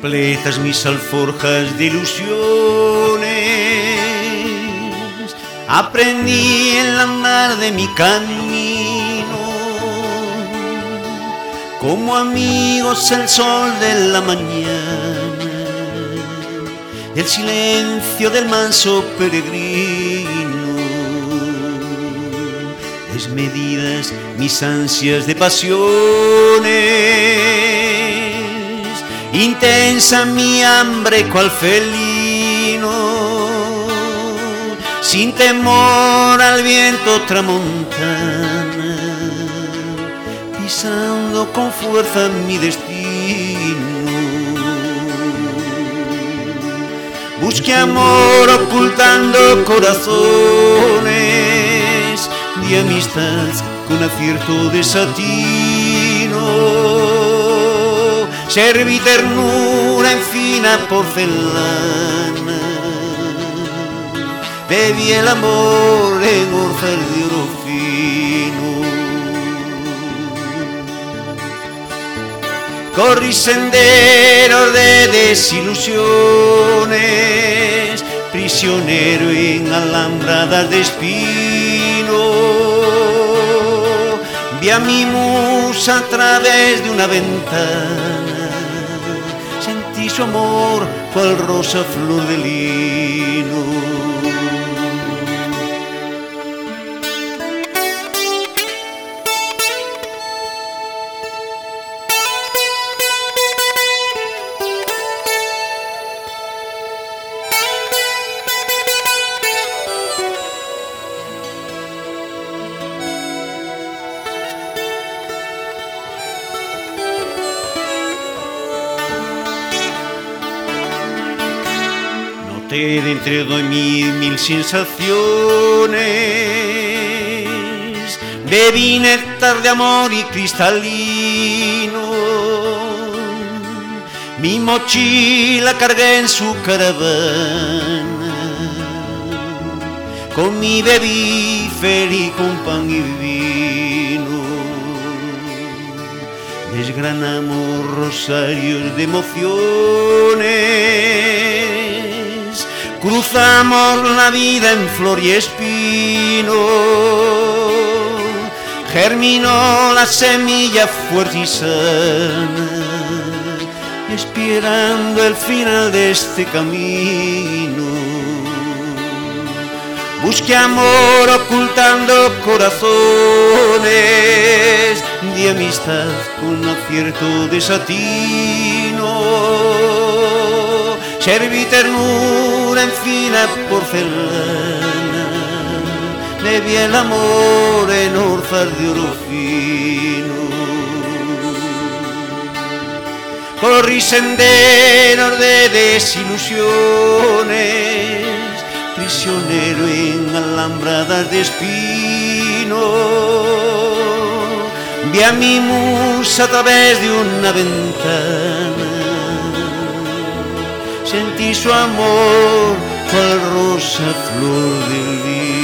repletas mis alforjas de ilusiones. Aprendí en la mar de mi camino, como amigos el sol de la mañana, el silencio del manso peregrino, desmedidas mis ansias de pasiones, intensa mi hambre cual felino, sin temor al viento tramontana, pisando con fuerza mi destino. Busqué amor ocultando corazones, de amistad con acierto desatino. Serví ternura en fina porcelana, bebí el amor en orzal de oro fino. Corrí senderos de desilusiones, prisionero en alambradas de espino. Vi a mi musa a través de una ventana, sentí su amor cual rosa flor de lino. De entre 2000 sensaciones, bebí néctar de amor y cristalino. Mi mochila cargué en su caravana, con mi bebí feliz con pan y vino. Desgranamos rosarios de emociones, cruzamos la vida en flor y espino. Germinó la semilla fuerte y sana, esperando el final de este camino. Busqué amor ocultando corazones, de amistad con acierto desatino. Serví ternura en fina porcelana, bebí el amor en orzal de oro fino. Corrí senderos de desilusiones, prisionero en alambradas de espino. Vi a mi musa a través de una ventana, sentí su amor cual rosa flor del día.